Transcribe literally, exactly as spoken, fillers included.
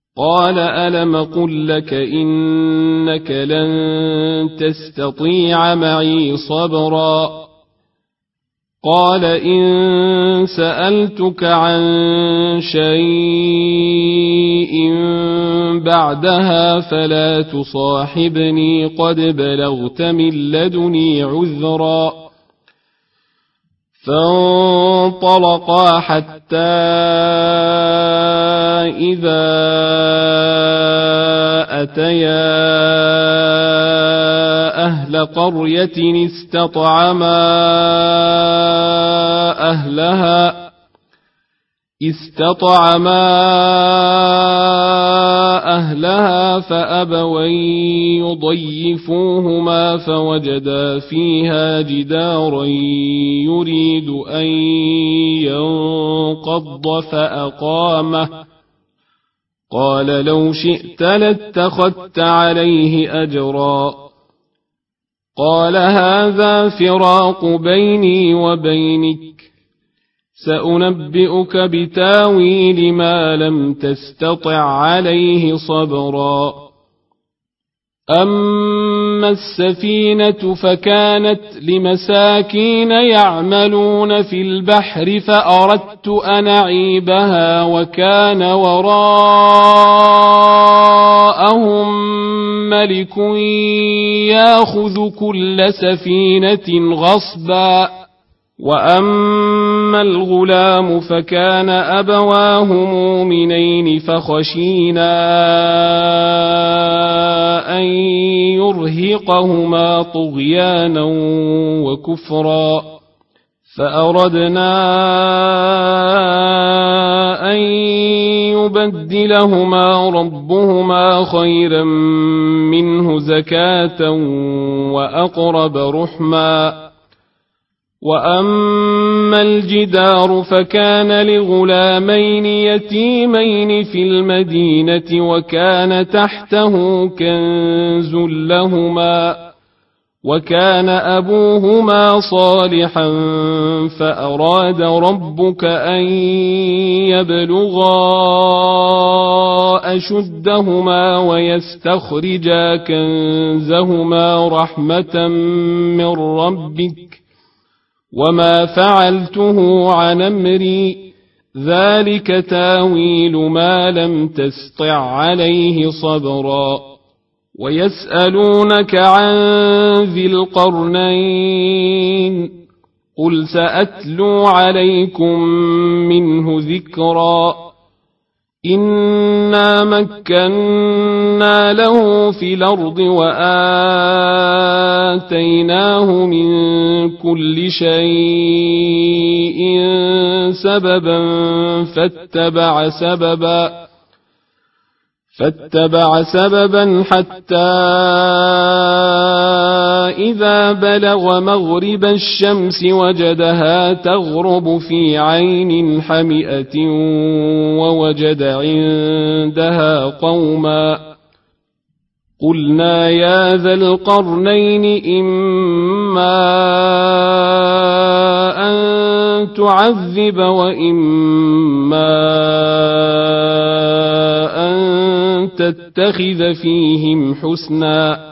قال ألم قل لك إنك لن تستطيع معي صبرا قال إن سألتك عن شيء بعدها فلا تصاحبني قد بلغت من لدني عذرا فانطلقا حتى إذا أتيا أهل قرية استطعما أهلها استطعما أهلها فأبوا يضيفوهما فوجدا فيها جدارا يريد أن ينقض فأقامه قال لو شئت لاتخذت عليه أجرا قال هذا فراق بيني وبينك سأنبئك بتاويل ما لم تستطع عليه صبرا أما السفينة فكانت لمساكين يعملون في البحر فأردت أن أعيبها وكان وراءهم ملك يأخذ كل سفينة غصبا وأما الغلام فكان أبواه مؤمنين فخشينا أن يرهقهما طغيانا وكفرا فأردنا أن يبدلهما ربهما خيرا منه زكاة وأقرب رحما وأما الجدار فكان لغلامين يتيمين في المدينة وكان تحته كنز لهما وكان أبوهما صالحا فأراد ربك أن يبلغا أشدهما ويستخرجا كنزهما رحمة من ربك وما فعلته عن أمري ذلك تاويل ما لم تسطع عليه صبرا ويسألونك عن ذي القرنين قل سأتلو عليكم منه ذكرا إنا مكنا له في الأرض وآتيناه من كل شيء سببا فاتبع سببا فاتبع سببا حتى إذا بلغ مغرب الشمس وجدها تغرب في عين حمئة ووجد عندها قوما قلنا يا ذا القرنين إما أن تعذب وإما أن تتخذ فيهم حسنا